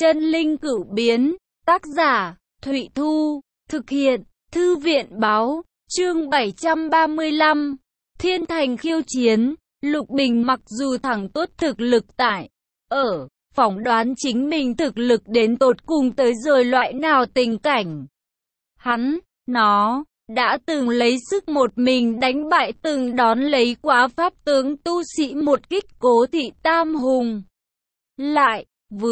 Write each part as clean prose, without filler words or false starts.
Chân linh cửu biến, tác giả, Thụy Thu, thực hiện, Thư viện báo, chương 735, Thiên Thành khiêu chiến. Lục Bình mặc dù thẳng tốt thực lực tại, phỏng đoán chính mình thực lực đến tột cùng tới rồi loại nào tình cảnh. Nó, đã từng lấy sức một mình đánh bại từng đón lấy quá pháp tướng tu sĩ một kích Cố Thị Tam Hùng. Lại,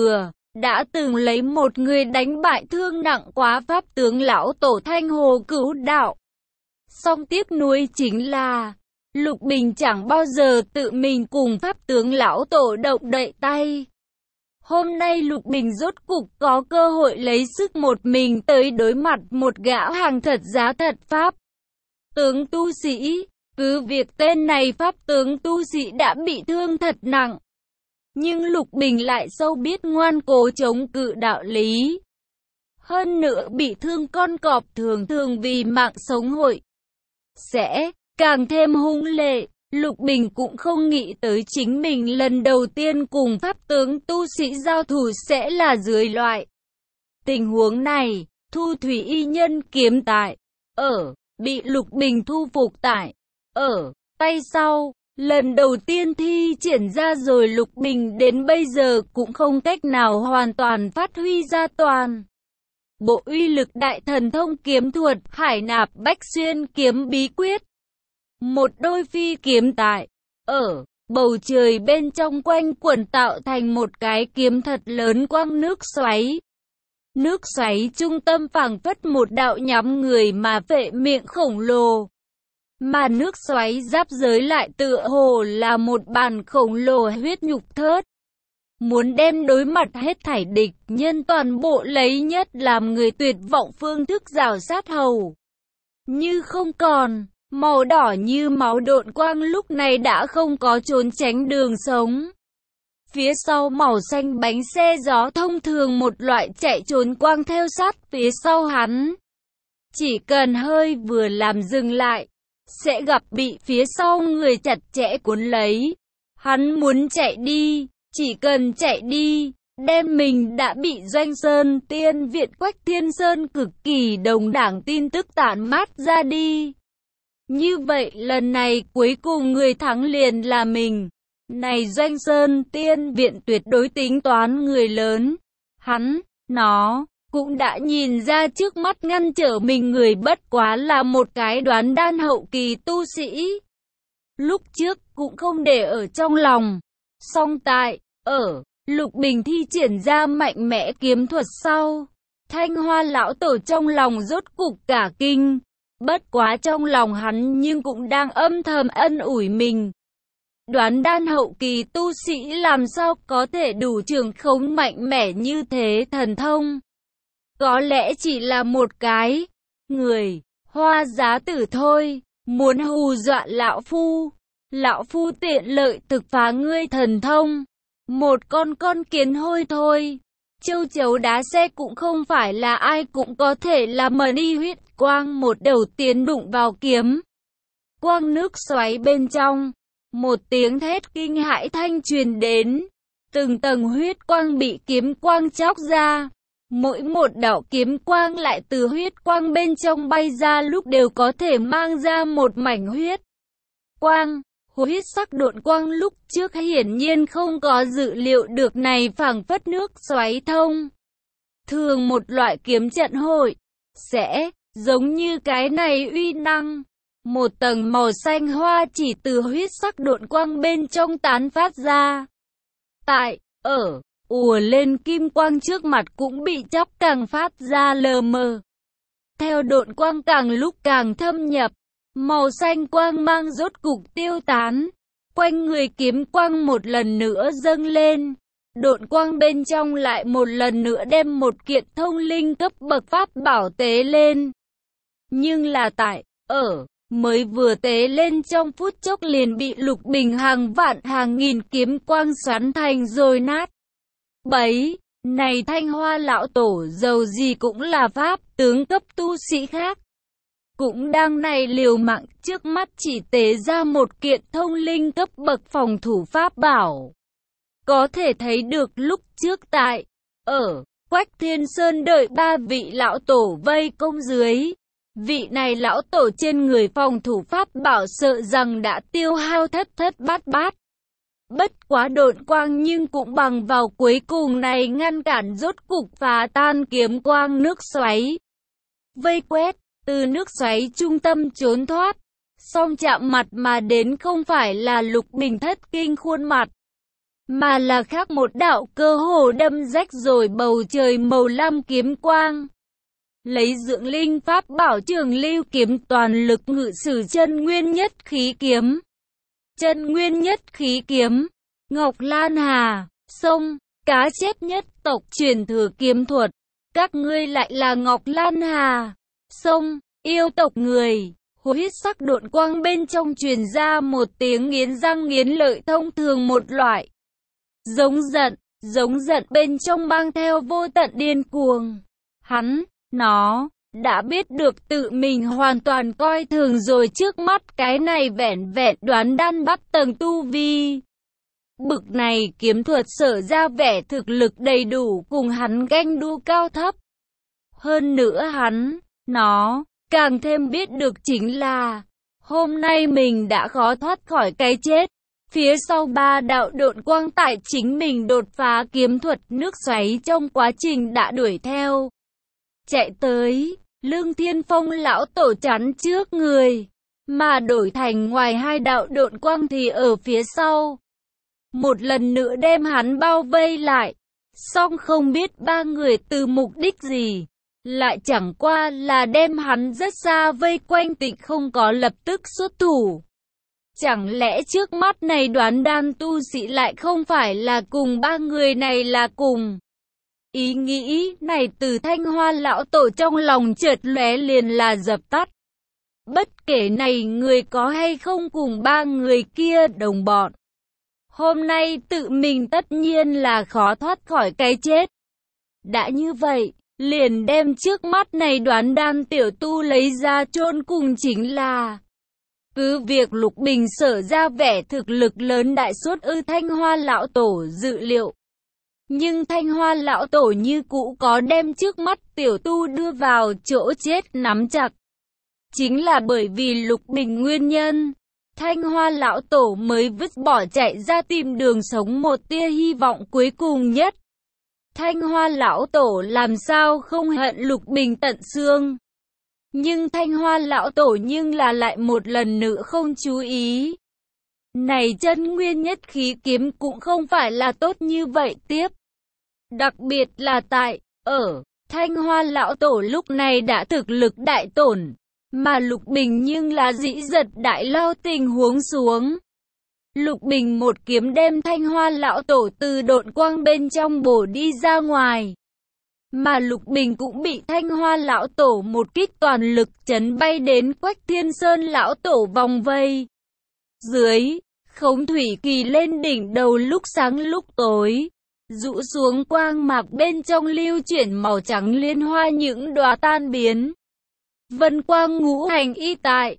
đã từng lấy một người đánh bại thương nặng quá pháp tướng lão tổ Thanh Hồ Cửu Đạo. Song tiếc nuối chính là, Lục Bình chẳng bao giờ tự mình cùng pháp tướng lão tổ động đậy tay. Hôm nay Lục Bình rốt cục có cơ hội lấy sức một mình tới đối mặt một gã hàng thật giá thật pháp tướng tu sĩ. Cứ việc tên này pháp tướng tu sĩ đã bị thương thật nặng, nhưng Lục Bình lại sâu biết ngoan cố chống cự đạo lý. Hơn nữa bị thương con cọp thường thường vì mạng sống hội sẽ càng thêm hung lệ. Lục Bình cũng không nghĩ tới chính mình lần đầu tiên cùng pháp tướng tu sĩ giao thủ sẽ là dưới loại tình huống này. Thu Thủy Y Nhân kiếm tại, bị Lục Bình thu phục tại, tay sau. Lần đầu tiên thi triển ra rồi Lục Bình đến bây giờ cũng không cách nào hoàn toàn phát huy ra toàn bộ uy lực đại thần thông kiếm thuật Hải Nạp Bách Xuyên kiếm bí quyết. Một đôi phi kiếm tại, bầu trời bên trong quanh quẩn tạo thành một cái kiếm thật lớn quang nước xoáy. Nước xoáy trung tâm phảng phất một đạo nhắm người mà vệ miệng khổng lồ. Mà nước xoáy giáp giới lại tựa hồ là một bàn khổng lồ huyết nhục thớt. Muốn đem đối mặt hết thảy địch nhân toàn bộ lấy nhất làm người tuyệt vọng phương thức rào sát hầu như không còn. Màu đỏ như máu độn quang lúc này đã không có trốn tránh đường sống. Phía sau màu xanh bánh xe gió thông thường một loại chạy trốn quang theo sát phía sau hắn. Chỉ cần hơi vừa làm dừng lại, sẽ gặp bị phía sau người chặt chẽ cuốn lấy. Hắn muốn chạy đi, chỉ cần chạy đi, đem mình đã bị Doanh Sơn Tiên Viện Quách Thiên Sơn cực kỳ đồng đảng tin tức tản mát ra đi. Như vậy lần này cuối cùng người thắng liền là mình. Này Doanh Sơn Tiên Viện tuyệt đối tính toán người lớn. Nó cũng đã nhìn ra trước mắt ngăn trở mình người bất quá là một cái đoán đan hậu kỳ tu sĩ. Lúc trước cũng không để ở trong lòng. Song tại, Lục Bình thi triển ra mạnh mẽ kiếm thuật sau, Thanh Hoa lão tổ trong lòng rốt cục cả kinh. Bất quá trong lòng hắn nhưng cũng đang âm thầm ân ủi mình. Đoán đan hậu kỳ tu sĩ làm sao có thể đủ trường khống mạnh mẽ như thế thần thông. Có lẽ chỉ là một cái người hoa giá tử thôi, muốn hù dọa lão phu. Lão phu tiện lợi thực phá ngươi thần thông. Một con kiến hôi thôi. Châu chấu đá xe cũng không phải là ai cũng có thể làm mờ đi huyết quang một đầu tiến đụng vào kiếm quang nước xoáy bên trong. Một tiếng thét kinh hãi thanh truyền đến. Từng tầng huyết quang bị kiếm quang chóc ra. Mỗi một đạo kiếm quang lại từ huyết quang bên trong bay ra lúc đều có thể mang ra một mảnh huyết quang. Huyết sắc độn quang lúc trước hiển nhiên không có dự liệu được này phảng phất nước xoáy thông thường một loại kiếm trận hội sẽ giống như cái này uy năng. Một tầng màu xanh hoa chỉ từ huyết sắc độn quang bên trong tán phát ra. Tại, ùa lên kim quang trước mặt cũng bị chóc càng phát ra lờ mờ. Theo độn quang càng lúc càng thâm nhập, màu xanh quang mang rốt cục tiêu tán. Quanh người kiếm quang một lần nữa dâng lên. Độn quang bên trong lại một lần nữa đem một kiện thông linh cấp bậc pháp bảo tế lên. Nhưng là tại, mới vừa tế lên trong phút chốc liền bị Lục Bình hàng vạn hàng nghìn kiếm quang xoắn thành rồi nát bấy. Này Thanh Hoa lão tổ dầu gì cũng là pháp tướng cấp tu sĩ khác, cũng đang này liều mạng, trước mắt chỉ tế ra một kiện thông linh cấp bậc phòng thủ pháp bảo. Có thể thấy được lúc trước tại, Ở Quách Thiên Sơn đợi ba vị lão tổ vây công dưới. Vị này lão tổ trên người phòng thủ pháp bảo sợ rằng đã tiêu hao thất thất bát bát. Bất quá độn quang nhưng cũng bằng vào cuối cùng này ngăn cản, rốt cục phá tan kiếm quang nước xoáy. Vây quét, từ nước xoáy trung tâm trốn thoát. Song chạm mặt mà đến không phải là Lục Bình thất kinh khuôn mặt, mà là khác một đạo cơ hồ đâm rách rồi bầu trời màu lam kiếm quang. Lấy dưỡng linh pháp bảo Trường Lưu kiếm toàn lực ngự sử chân nguyên nhất khí kiếm. Chân nguyên nhất khí kiếm, Ngọc Lan Hà, sông, cá chép nhất tộc truyền thừa kiếm thuật. Các ngươi lại là Ngọc Lan Hà, sông, yêu tộc người. Huyết sắc độn quang bên trong truyền ra một tiếng nghiến răng nghiến lợi thông thường một loại. Giống giận bên trong mang theo vô tận điên cuồng. Nó đã biết được tự mình hoàn toàn coi thường rồi, trước mắt cái này vẻn vẹn đoán đan bắt tầng tu vi. Bực này kiếm thuật sở ra vẻ thực lực đầy đủ cùng hắn ganh đua cao thấp. Hơn nữa nó càng thêm biết được chính là hôm nay mình đã khó thoát khỏi cái chết. Phía sau ba đạo độn quang tại chính mình đột phá kiếm thuật nước xoáy trong quá trình đã đuổi theo. Chạy tới, Lương Thiên Phong lão tổ chắn trước người, mà đổi thành ngoài hai đạo độn quang thì ở phía sau. Một lần nữa đem hắn bao vây lại, song không biết ba người từ mục đích gì, lại chẳng qua là đem hắn rất xa vây quanh, tịnh không có lập tức xuất thủ. Chẳng lẽ trước mắt này đoán đan tu sĩ lại không phải là cùng ba người này là cùng? Ý nghĩ này từ Thanh Hoa lão tổ trong lòng chợt lóe liền là dập tắt. Bất kể này người có hay không cùng ba người kia đồng bọn, hôm nay tự mình tất nhiên là khó thoát khỏi cái chết. Đã như vậy, liền đem trước mắt này đoán đan tiểu tu lấy ra chôn cùng chính là. Cứ việc Lục Bình sở ra vẻ thực lực lớn đại suốt ư Thanh Hoa lão tổ dự liệu. Nhưng Thanh Hoa lão tổ như cũ có đem trước mắt tiểu tu đưa vào chỗ chết nắm chặt. Chính là bởi vì Lục Bình nguyên nhân, Thanh Hoa lão tổ mới vứt bỏ chạy ra tìm đường sống một tia hy vọng cuối cùng nhất. Thanh Hoa lão tổ làm sao không hận Lục Bình tận xương. Nhưng Thanh Hoa lão tổ nhưng là lại một lần nữa không chú ý. Này chân nguyên nhất khí kiếm cũng không phải là tốt như vậy tiếp. Đặc biệt là Thanh Hoa lão tổ lúc này đã thực lực đại tổn, mà Lục Bình nhưng là dĩ giật đại lao tình huống xuống. Lục Bình một kiếm đem Thanh Hoa lão tổ từ độn quang bên trong bổ đi ra ngoài. Mà Lục Bình cũng bị Thanh Hoa lão tổ một kích toàn lực chấn bay đến Quách Thiên Sơn lão tổ vòng vây. Dưới, Khống Thủy Kỳ lên đỉnh đầu lúc sáng lúc tối, rũ xuống quang mạc bên trong lưu chuyển màu trắng liên hoa những đóa tan biến. Vân quang ngũ hành y tại,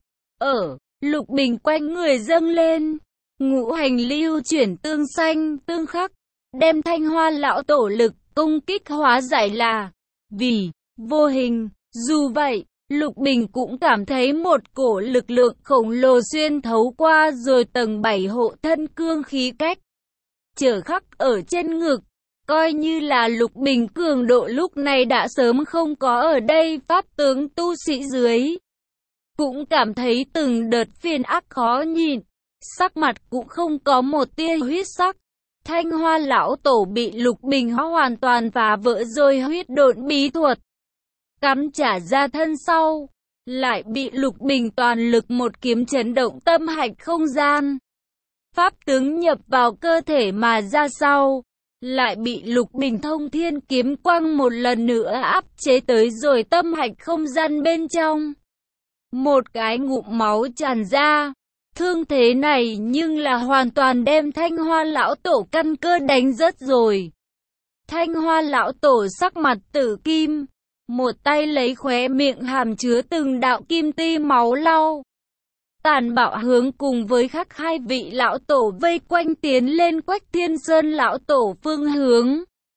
Lục Bình quanh người dâng lên, ngũ hành lưu chuyển tương xanh, tương khắc, đem Thanh Hoa lão tổ lực công kích hóa giải là vì vô hình. Dù vậy, Lục Bình cũng cảm thấy một cổ lực lượng khổng lồ xuyên thấu qua rồi tầng 7 hộ thân cương khí cách trở khắc ở trên ngực. Coi như là Lục Bình cường độ lúc này đã sớm không có ở đây, pháp tướng tu sĩ dưới cũng cảm thấy từng đợt phiền ác khó nhìn, sắc mặt cũng không có một tia huyết sắc. Thanh Hoa lão tổ bị Lục Bình hoàn toàn phá vỡ rồi huyết độn bí thuật, cắm trả ra thân sau, lại bị Lục Bình toàn lực một kiếm chấn động tâm hạch không gian. Pháp tướng nhập vào cơ thể mà ra sau, lại bị Lục Bình thông thiên kiếm quang một lần nữa áp chế tới rồi tâm hạch không gian bên trong. Một cái ngụm máu tràn ra. Thương thế này nhưng là hoàn toàn đem Thanh Hoa lão tổ căn cơ đánh rớt rồi. Thanh Hoa lão tổ sắc mặt tử kim, một tay lấy khóe miệng hàm chứa từng đạo kim ti máu lau. Tàn bạo hướng cùng với khắc hai vị lão tổ vây quanh tiến lên Quách Thiên Sơn lão tổ phương hướng.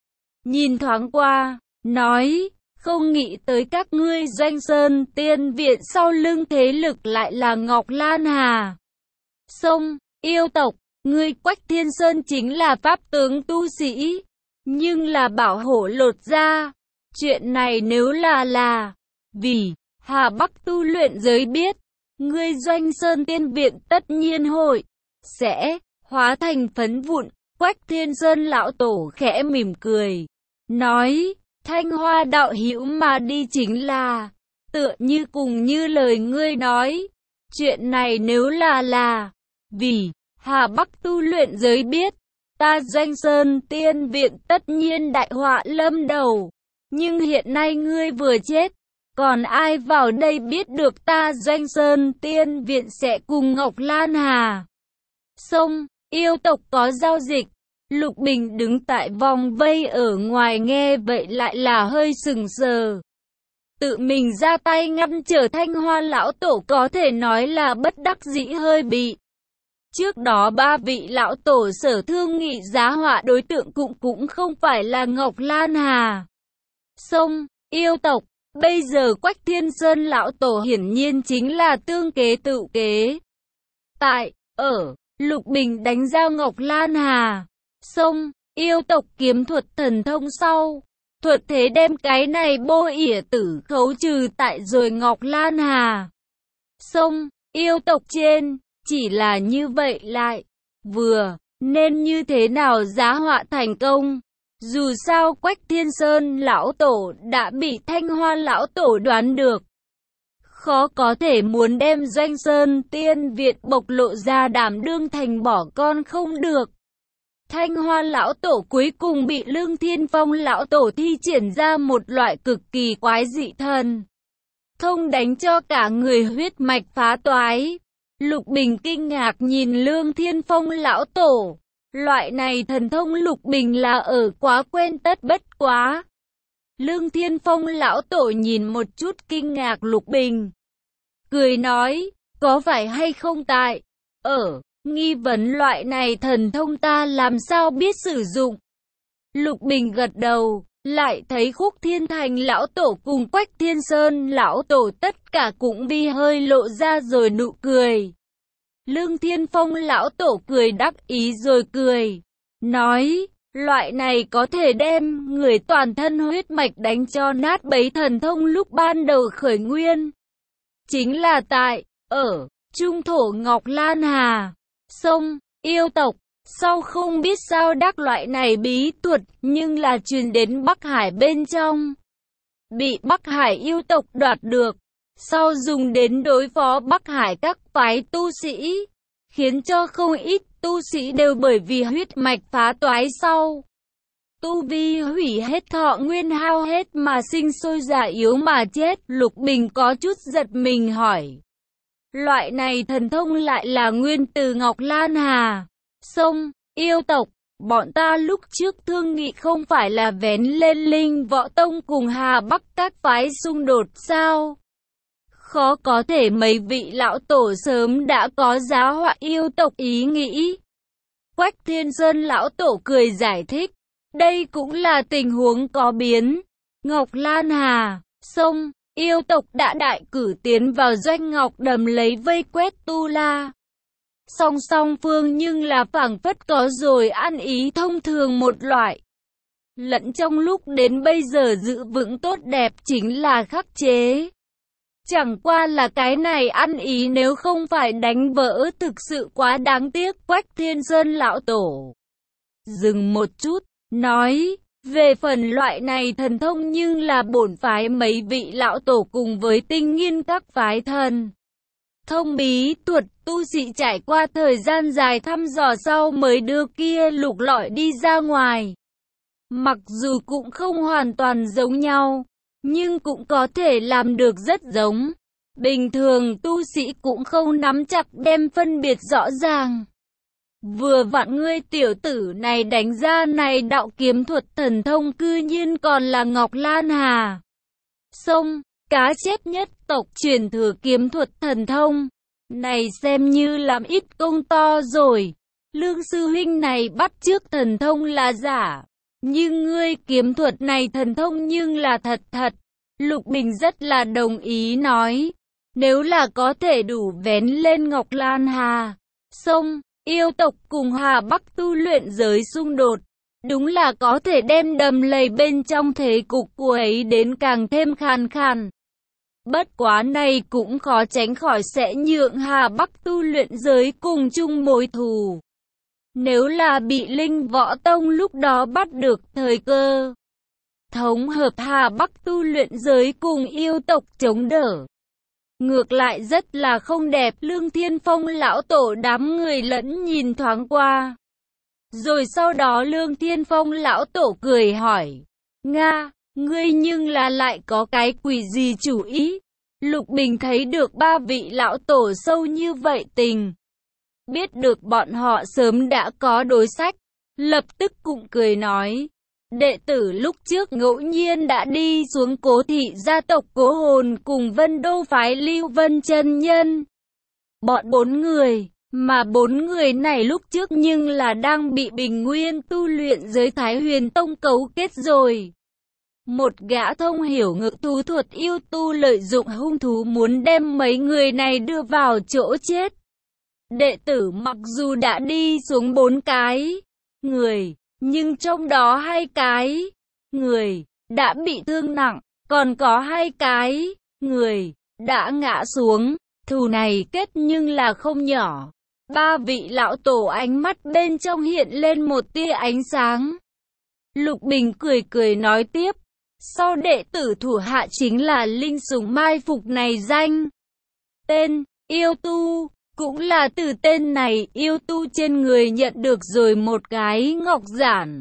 nhìn thoáng qua, nói, không nghĩ tới các ngươi Doanh Sơn Tiên Viện sau lưng thế lực lại là Ngọc Lan Hà. Sông, yêu tộc, ngươi Quách Thiên Sơn chính là pháp tướng tu sĩ, nhưng là bảo hộ lột ra. Chuyện này nếu là vì Hà Bắc tu luyện giới biết, ngươi Doanh Sơn Tiên Viện tất nhiên hội sẽ hóa thành phấn vụn. Quách Thiên Sơn lão tổ khẽ mỉm cười, nói, Thanh Hoa đạo hữu mà đi chính là, tựa như cùng như lời ngươi nói, chuyện này nếu là vì Hà Bắc tu luyện giới biết, ta Doanh Sơn Tiên Viện tất nhiên đại họa lâm đầu, nhưng hiện nay ngươi vừa chết, còn ai vào đây biết được ta Doanh Sơn Tiên Viện sẽ cùng Ngọc Lan Hà Sông, yêu tộc có giao dịch. Lục Bình đứng tại vòng vây ở ngoài nghe vậy lại là hơi sừng sờ. Tự mình ra tay ngăn trở Thanh Hoa lão tổ có thể nói là bất đắc dĩ hơi bị. Trước đó ba vị lão tổ sở thương nghị giá họa đối tượng cũng không phải là Ngọc Lan Hà Sông, yêu tộc. Bây giờ Quách Thiên Sơn lão tổ hiển nhiên chính là tương kế tự kế. Lục Bình đánh giao Ngọc Lan Hà Sông, yêu tộc kiếm thuật thần thông sau, thuật thế đem cái này bô ỉa tử khấu trừ tại rồi Ngọc Lan Hà Sông, yêu tộc trên, chỉ là như vậy lại, vừa, nên như thế nào giá họa thành công. Dù sao Quách Thiên Sơn lão tổ đã bị Thanh Hoa lão tổ đoán được. Khó có thể muốn đem Doanh Sơn Tiên Viện bộc lộ ra đảm đương thành bỏ con không được. Thanh Hoa lão tổ cuối cùng bị Lương Thiên Phong lão tổ thi triển ra một loại cực kỳ quái dị thần thông đánh cho cả người huyết mạch phá toái. Lục Bình kinh ngạc nhìn Lương Thiên Phong lão tổ. Loại này thần thông Lục Bình là ở quá quen tất bất quá. Lương Thiên Phong lão tổ nhìn một chút kinh ngạc Lục Bình, cười nói, có phải hay không tại nghi vấn loại này thần thông ta làm sao biết sử dụng. Lục Bình gật đầu, lại thấy Khúc Thiên Thành lão tổ cùng Quách Thiên Sơn lão tổ tất cả cũng vi hơi lộ ra rồi nụ cười. Lương Thiên Phong lão tổ cười đắc ý rồi cười, nói, loại này có thể đem người toàn thân huyết mạch đánh cho nát bấy thần thông lúc ban đầu khởi nguyên. Chính là tại, Trung thổ Ngọc Lan Hà Sông, yêu tộc, sau không biết sao đắc loại này bí thuật nhưng là truyền đến Bắc Hải bên trong. Bị Bắc Hải yêu tộc đoạt được, sau dùng đến đối phó Bắc Hải các phái tu sĩ, khiến cho không ít tu sĩ đều bởi vì huyết mạch phá toái sau. Tu vi hủy hết thọ nguyên hao hết mà sinh sôi già yếu mà chết. Lục Bình có chút giật mình hỏi. Loại này thần thông lại là nguyên từ Ngọc Lan Hà Sông, yêu tộc. Bọn ta lúc trước thương nghị không phải là vén lên Linh Võ Tông cùng Hà Bắc các phái xung đột sao? Khó có thể mấy vị lão tổ sớm đã có giá họa yêu tộc ý nghĩ. Quách Thiên Sơn lão tổ cười giải thích. Đây cũng là tình huống có biến. Ngọc Lan Hà Sông, yêu tộc đã đại cử tiến vào doanh ngọc đầm lấy vây quét Tu La. Song phương nhưng là phảng phất có rồi ăn ý thông thường một loại. Lẫn trong lúc đến bây giờ giữ vững tốt đẹp chính là khắc chế. Chẳng qua là cái này ăn ý nếu không phải đánh vỡ thực sự quá đáng tiếc. Quách Thiên Sơn lão tổ dừng một chút, nói, về phần loại này thần thông nhưng là bổn phái mấy vị lão tổ cùng với tinh nghiên các phái thần thông bí thuật tu sĩ trải qua thời gian dài thăm dò sau mới đưa kia lục lọi đi ra ngoài. Mặc dù cũng không hoàn toàn giống nhau, nhưng cũng có thể làm được rất giống. Bình thường tu sĩ cũng không nắm chặt đem phân biệt rõ ràng. Vừa vặn ngươi tiểu tử này đánh ra này đạo kiếm thuật thần thông cư nhiên còn là Ngọc Lan Hà Sông, cá chép nhất tộc truyền thừa kiếm thuật thần thông. Này xem như làm ít công to rồi. Lương sư huynh này bắt chước thần thông là giả. Nhưng ngươi kiếm thuật này thần thông nhưng là thật thật. Lục Bình rất là đồng ý nói. Nếu là có thể đủ vén lên Ngọc Lan Hà, sông, yêu tộc cùng Hà Bắc tu luyện giới xung đột, đúng là có thể đem đầm lầy bên trong thế cục của ấy đến càng thêm khan khan. Bất quá này cũng khó tránh khỏi sẽ nhượng Hà Bắc tu luyện giới cùng chung mối thù. Nếu là bị Linh Võ Tông lúc đó bắt được thời cơ, thống hợp Hà Bắc tu luyện giới cùng yêu tộc chống đỡ, ngược lại rất là không đẹp. Lương Thiên Phong lão tổ đám người lẫn nhìn thoáng qua. Rồi sau đó Lương Thiên Phong lão tổ cười hỏi, Nga, ngươi nhưng là lại có cái quỷ gì chủ ý? Lục Bình thấy được ba vị lão tổ sâu như vậy tình, biết được bọn họ sớm đã có đối sách, lập tức cũng cười nói, đệ tử lúc trước ngẫu nhiên đã đi xuống Cố thị gia tộc Cố Hồn cùng Vân Đô phái Lưu Vân chân nhân. Bọn 4 người, mà 4 người này lúc trước nhưng là đang bị Bình Nguyên tu luyện giới Thái Huyền Tông cấu kết rồi. Một gã thông hiểu ngự thú thuật yêu tu lợi dụng hung thú muốn đem mấy người này đưa vào chỗ chết. Đệ tử mặc dù đã đi xuống 4 cái người, nhưng trong đó 2 cái người đã bị thương nặng, còn có 2 cái người đã ngã xuống. Thù này kết nhưng là không nhỏ. Ba vị lão tổ ánh mắt bên trong hiện lên một tia ánh sáng. Lục Bình cười cười nói tiếp, sau đệ tử thủ hạ chính là linh sủng mai phục này danh. Tên, yêu tu, cũng là từ tên này yêu tu trên người nhận được rồi một cái ngọc giản.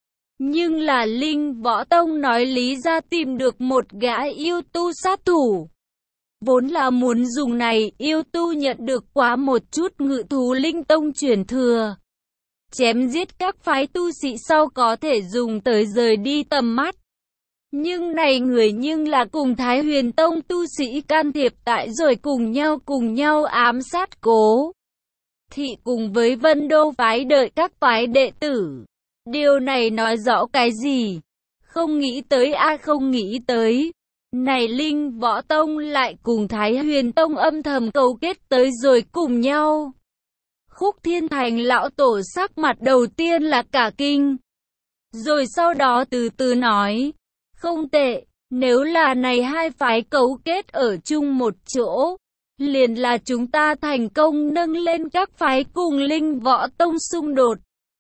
Nhưng là Linh Võ Tông nói lý ra tìm được một gã yêu tu sát thủ. Vốn là muốn dùng này yêu tu nhận được quá một chút ngự thú linh tông truyền thừa. Chém giết các phái tu sĩ sau có thể dùng tới rời đi tầm mắt. Nhưng này người nhưng là cùng Thái Huyền Tông tu sĩ can thiệp tại rồi cùng nhau ám sát Cố thị cùng với Vân Đô phái đợi các phái đệ tử. Điều này nói rõ cái gì? Không nghĩ tới không nghĩ tới. Này Linh Võ Tông lại cùng Thái Huyền Tông âm thầm cầu kết tới rồi cùng nhau. Khúc Thiên Thành lão tổ sắc mặt đầu tiên là cả kinh. Rồi sau đó từ từ nói, không tệ, nếu là này hai phái cấu kết ở chung một chỗ, liền là chúng ta thành công nâng lên các phái cùng Linh Võ Tông xung đột.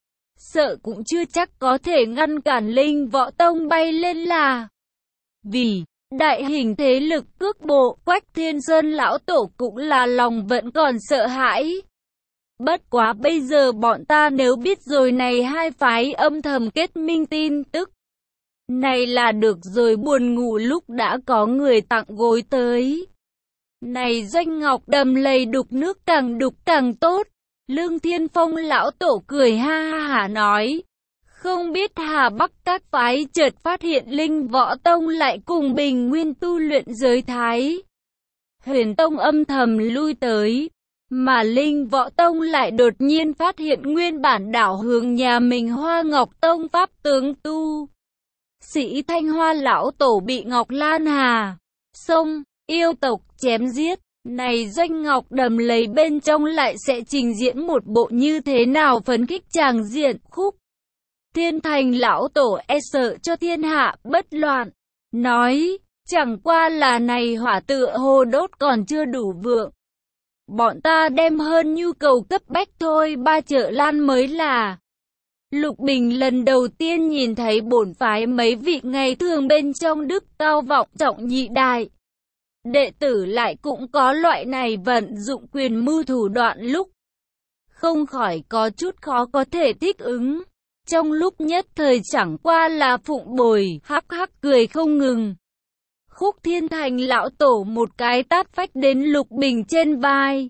Sợ cũng chưa chắc có thể ngăn cản Linh Võ Tông bay lên là. Vì đại hình thế lực cước bộ, Quách Thiên Sơn lão tổ cũng là lòng vẫn còn sợ hãi. Bất quá bây giờ bọn ta nếu biết rồi này hai phái âm thầm kết minh tin tức. Này là được rồi, buồn ngủ lúc đã có người tặng gối tới. Này Doanh Ngọc đầm lầy đục nước càng đục càng tốt. Lương Thiên Phong lão tổ cười ha ha nói. Không biết Hà Bắc các phái chợt phát hiện Linh Võ Tông lại cùng Bình Nguyên tu luyện giới Thái Huyền Tông âm thầm lui tới. Mà Linh Võ Tông lại đột nhiên phát hiện nguyên bản đảo hướng nhà mình Hoa Ngọc Tông pháp tướng tu sĩ Thanh Hoa lão tổ bị Ngọc Lan Hà sông yêu tộc chém giết. Này Doanh Ngọc đầm lầy bên trong lại sẽ trình diễn một bộ như thế nào phấn khích tràng diện. Khúc Thiên Thành lão tổ e sợ cho thiên hạ bất loạn, nói, chẳng qua là này hỏa tựa hồ đốt còn chưa đủ vượng. Bọn ta đem hơn nhu cầu cấp bách thôi, 3 chợ lan mới là. Lục Bình lần đầu tiên nhìn thấy bổn phái mấy vị ngày thường bên trong đức cao vọng trọng nhị đại. Đệ tử lại cũng có loại này vận dụng quyền mưu thủ đoạn lúc. Không khỏi có chút khó có thể thích ứng. Trong lúc nhất thời chẳng qua là phụng bồi, hắc hắc cười không ngừng. Khúc Thiên Thành lão tổ một cái tát phách đến Lục Bình trên vai.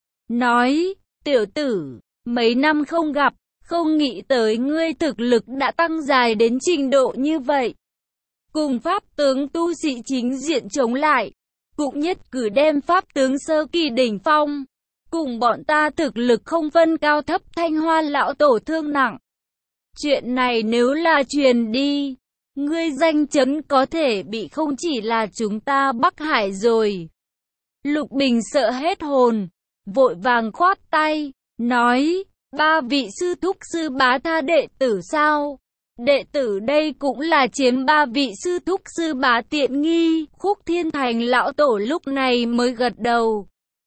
Nói, tiểu tử, mấy năm không gặp, không nghĩ tới ngươi thực lực đã tăng dài đến trình độ như vậy. Cùng pháp tướng tu sĩ chính diện chống lại, cũng nhất cử đem pháp tướng sơ kỳ đỉnh phong. Cùng bọn ta thực lực không phân cao thấp. Thanh Hoa lão tổ thương nặng. Chuyện này nếu là truyền đi, ngươi danh chấn có thể bị không chỉ là chúng ta Bắc Hải rồi. Lục Bình sợ hết hồn, vội vàng khoát tay, nói, ba vị sư thúc sư bá tha đệ tử sao? Đệ tử đây cũng là chiếm ba vị sư thúc sư bá tiện nghi. Khúc Thiên Thành lão tổ lúc này mới gật đầu,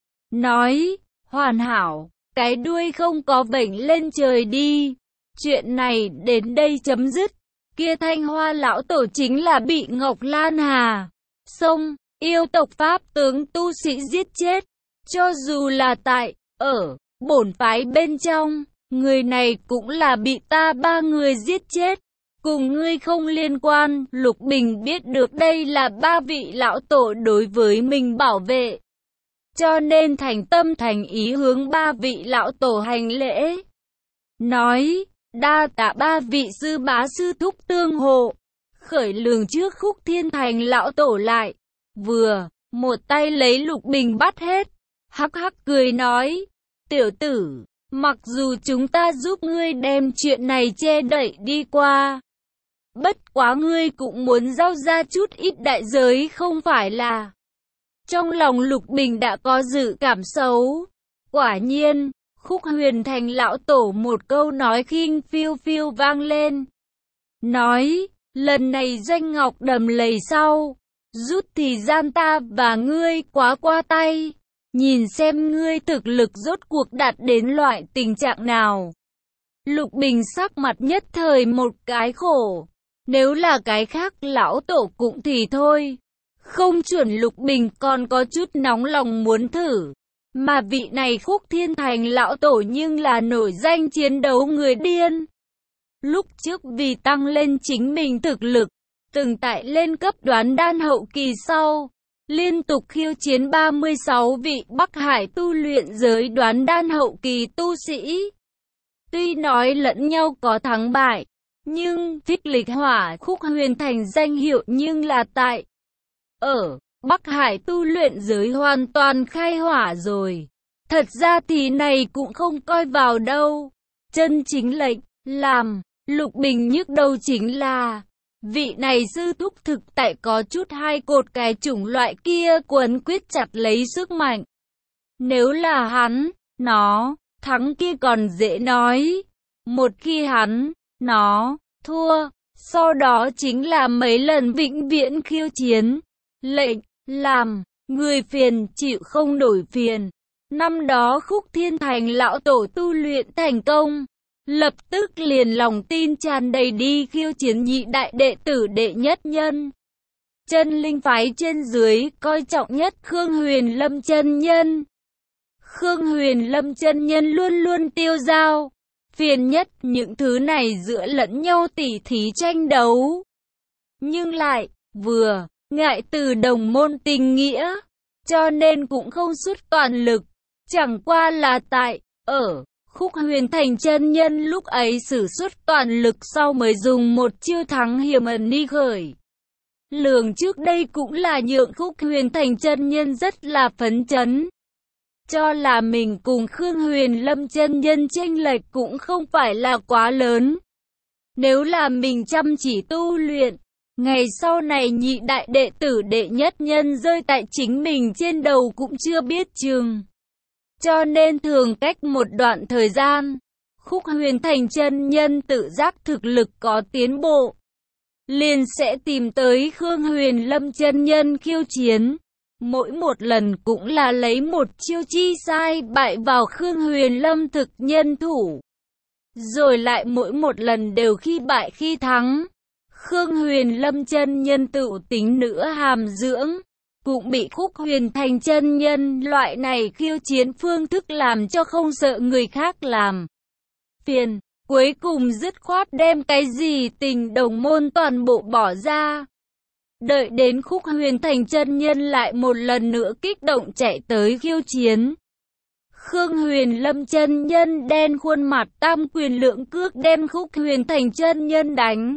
nói, hoàn hảo, cái đuôi không có vểnh lên trời đi. Chuyện này đến đây chấm dứt. Kia Thanh Hoa lão tổ chính là bị Ngọc Lan Hà, Sông, yêu tộc Pháp tướng tu sĩ giết chết. Cho dù là tại, ở, bổn phái bên trong, người này cũng là bị ta ba người giết chết. Cùng ngươi không liên quan. Lục Bình biết được đây là ba vị lão tổ đối với mình bảo vệ, cho nên thành tâm thành ý hướng ba vị lão tổ hành lễ, nói, đa tạ ba vị sư bá sư thúc tương hộ. Khởi lường trước Khúc Thiên Thành lão tổ lại, vừa, một tay lấy Lục Bình bắt hết, hắc hắc cười nói, tiểu tử, mặc dù chúng ta giúp ngươi đem chuyện này che đậy đi qua, bất quá ngươi cũng muốn giao ra chút ít đại giới không phải là. Trong lòng Lục Bình đã có dự cảm xấu. Quả nhiên, Khúc Huyền Thành lão tổ một câu nói khinh phiêu phiêu vang lên. Nói, lần này Doanh Ngọc đầm lầy sau, rút thì gian ta và ngươi quá qua tay. Nhìn xem ngươi thực lực rốt cuộc đạt đến loại tình trạng nào. Lục Bình sắc mặt nhất thời một cái khổ. Nếu là cái khác lão tổ cũng thì thôi. Không chuẩn Lục Bình còn có chút nóng lòng muốn thử. Mà vị này Khúc Thiên Thành lão tổ nhưng là nổi danh chiến đấu người điên. Lúc trước vì tăng lên chính mình thực lực, từng tại lên cấp đoán đan hậu kỳ sau, liên tục khiêu chiến 36 vị Bắc Hải tu luyện giới đoán đan hậu kỳ tu sĩ. Tuy nói lẫn nhau có thắng bại, nhưng Phích Lịch Hỏa Khúc Huyền Thành danh hiệu nhưng là tại ở Bắc Hải tu luyện giới hoàn toàn khai hỏa rồi. Thật ra thì này cũng không coi vào đâu. Chân chính lệnh làm Lục Bình nhức đầu chính là vị này sư thúc thực tại có chút hai cột cái chủng loại kia quấn quyết chặt lấy sức mạnh. Nếu là hắn, nó thắng kia còn dễ nói. Một khi hắn, nó thua, sau đó chính là mấy lần vĩnh viễn khiêu chiến. Lệnh làm người phiền chịu không đổi phiền. Năm đó Khúc Thiên Thành lão tổ tu luyện thành công, lập tức liền lòng tin tràn đầy đi khiêu chiến nhị đại đệ tử đệ nhất nhân. Chân linh phái trên dưới coi trọng nhất Khương Huyền Lâm chân nhân. Khương Huyền Lâm chân nhân luôn luôn tiêu dao, phiền nhất những thứ này giữa lẫn nhau tỉ thí tranh đấu. Nhưng lại vừa ngại từ đồng môn tình nghĩa, cho nên cũng không xuất toàn lực. Chẳng qua là tại ở Khúc Huyền Thành chân nhân lúc ấy sử xuất toàn lực sau mới dùng một chiêu thắng hiểm ẩn ni khởi. Lường trước đây cũng là nhượng Khúc Huyền Thành chân nhân rất là phấn chấn, cho là mình cùng Khương Huyền Lâm chân nhân chênh lệch cũng không phải là quá lớn. Nếu là mình chăm chỉ tu luyện, ngày sau này nhị đại đệ tử đệ nhất nhân rơi tại chính mình trên đầu cũng chưa biết chừng. Cho nên thường cách một đoạn thời gian, Khúc Huyền Thành chân nhân tự giác thực lực có tiến bộ, liền sẽ tìm tới Khương Huyền Lâm chân nhân khiêu chiến. Mỗi một lần cũng là lấy một chiêu chi sai bại vào Khương Huyền Lâm thực nhân thủ. Rồi lại mỗi một lần đều khi bại khi thắng. Khương Huyền Lâm chân nhân tự tính nữa hàm dưỡng, cũng bị Khúc Huyền Thành chân nhân loại này khiêu chiến phương thức làm cho không sợ người khác làm phiền. Cuối cùng dứt khoát đem cái gì tình đồng môn toàn bộ bỏ ra. Đợi đến Khúc Huyền Thành chân nhân lại một lần nữa kích động chạy tới khiêu chiến. Khương Huyền Lâm chân nhân đen khuôn mặt tam quyền lượng cước đem Khúc Huyền Thành chân nhân đánh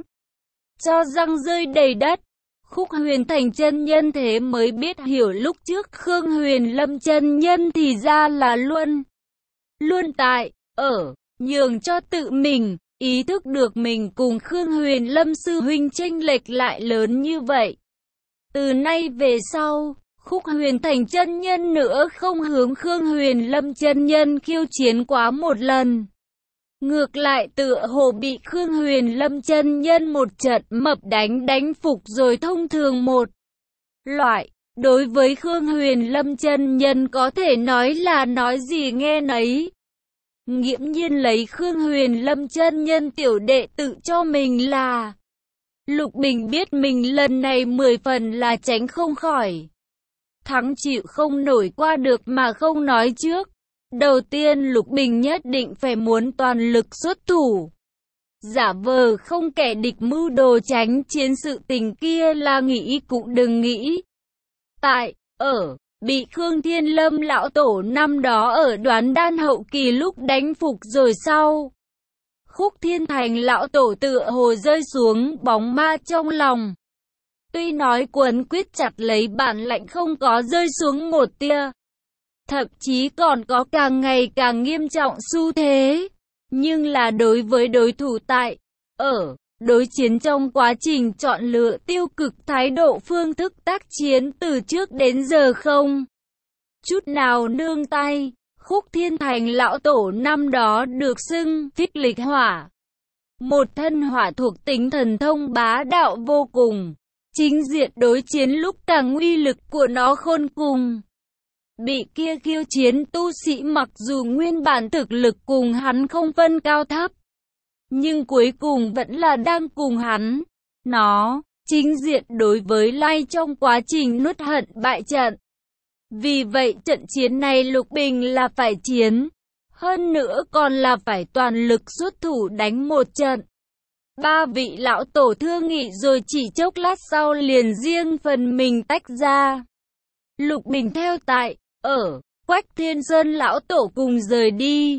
cho răng rơi đầy đất. Khúc Huyền Thành chân nhân thế mới biết hiểu lúc trước Khương Huyền Lâm chân nhân thì ra là luôn tại ở nhường cho tự mình, ý thức được mình cùng Khương Huyền Lâm sư huynh chênh lệch lại lớn như vậy. Từ nay về sau, Khúc Huyền Thành chân nhân nữa không hướng Khương Huyền Lâm chân nhân khiêu chiến quá một lần. Ngược lại tựa hồ bị Khương Huyền Lâm chân nhân một trận mập đánh phục rồi thông thường một loại. Đối với Khương Huyền Lâm chân nhân có thể nói là nói gì nghe nấy. Nghiễm nhiên lấy Khương Huyền Lâm chân nhân tiểu đệ tự cho mình là. Lục Bình biết mình lần này 10 phần là tránh không khỏi. Thắng chịu không nổi qua được mà không nói trước. Đầu tiên Lục Bình nhất định phải muốn toàn lực xuất thủ. Giả vờ không kẻ địch mưu đồ tránh chiến sự tình kia là nghĩ cũng đừng nghĩ. Bị Khương Thiên Lâm lão tổ năm đó ở Đoán Đan hậu kỳ lúc đánh phục rồi sau. Khúc Thiên Thành lão tổ tựa hồ rơi xuống bóng ma trong lòng. Tuy nói quấn quyết chặt lấy bản lệnh không có rơi xuống một tia. Thậm chí còn có càng ngày càng nghiêm trọng xu thế. Nhưng là đối với đối thủ đối chiến trong quá trình chọn lựa tiêu cực thái độ phương thức tác chiến từ trước đến giờ không chút nào nương tay. Khúc Thiên Thành lão tổ năm đó được xưng phích lịch hỏa. Một thân hỏa thuộc tính thần thông bá đạo vô cùng. Chính diện đối chiến lúc càng uy lực của nó khôn cùng. Bị kia khiêu chiến tu sĩ mặc dù nguyên bản thực lực cùng hắn không phân cao thấp. Nhưng cuối cùng vẫn là đang cùng hắn. Nó chính diện đối với Lai trong quá trình nuốt hận bại trận. Vì vậy trận chiến này Lục Bình là phải chiến. Hơn nữa còn là phải toàn lực xuất thủ đánh một trận. Ba vị lão tổ thương nghị rồi chỉ chốc lát sau liền riêng phần mình tách ra. Lục Bình theo Quách Thiên Sơn lão tổ cùng rời đi.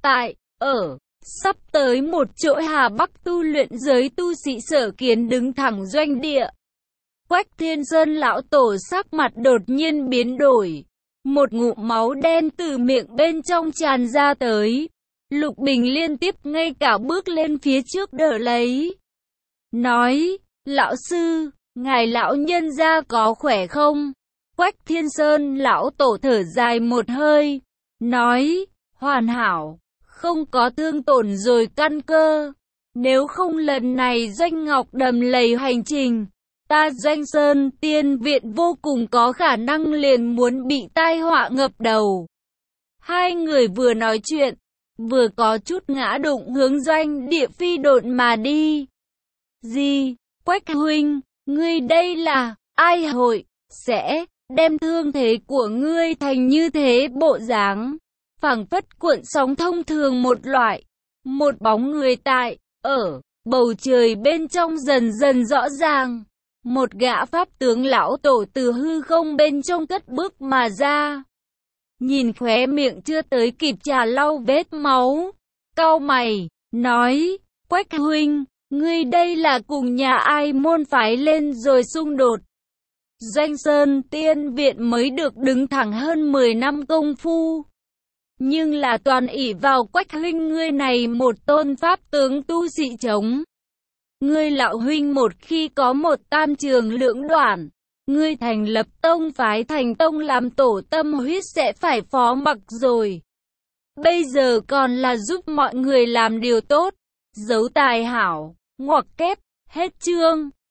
Sắp tới một chỗ Hà Bắc tu luyện giới tu sĩ Sở Kiến đứng thẳng doanh địa. Quách Thiên Sơn lão tổ sắc mặt đột nhiên biến đổi. Một ngụm máu đen từ miệng bên trong tràn ra tới. Lục Bình liên tiếp ngay cả bước lên phía trước đỡ lấy. Nói, lão sư, ngài lão nhân gia có khỏe không? Quách Thiên Sơn lão tổ thở dài một hơi. Nói, hoàn hảo, không có thương tổn rồi căn cơ. Nếu không lần này Doanh Ngọc đầm lầy hành trình, ta Doanh Sơn Tiên Viện vô cùng có khả năng liền muốn bị tai họa ngập đầu. Hai người vừa nói chuyện, vừa có chút ngã đụng hướng doanh địa phi độn mà đi. Gì? Quách huynh, ngươi đây là ai hội sẽ đem thương thế của ngươi thành như thế bộ dáng? Phảng phất cuộn sóng thông thường một loại. Một bóng người bầu trời bên trong dần dần rõ ràng. Một gã pháp tướng lão tổ từ hư không bên trong cất bước mà ra. Nhìn khóe miệng chưa tới kịp trà lau vết máu. Cau mày, nói, Quách huynh, ngươi đây là cùng nhà ai môn phái lên rồi xung đột. Doanh Sơn Tiên Viện mới được đứng thẳng hơn 10 năm công phu. Nhưng là toàn ỷ vào Quách huynh ngươi này một tôn pháp tướng tu sĩ chống. Ngươi lão huynh một khi có một tam trường lưỡng đoạn, ngươi thành lập tông phái thành tông làm tổ tâm huyết sẽ phải phó mặc rồi. Bây giờ còn là giúp mọi người làm điều tốt, giấu tài hảo, ngoặc kép, hết chương.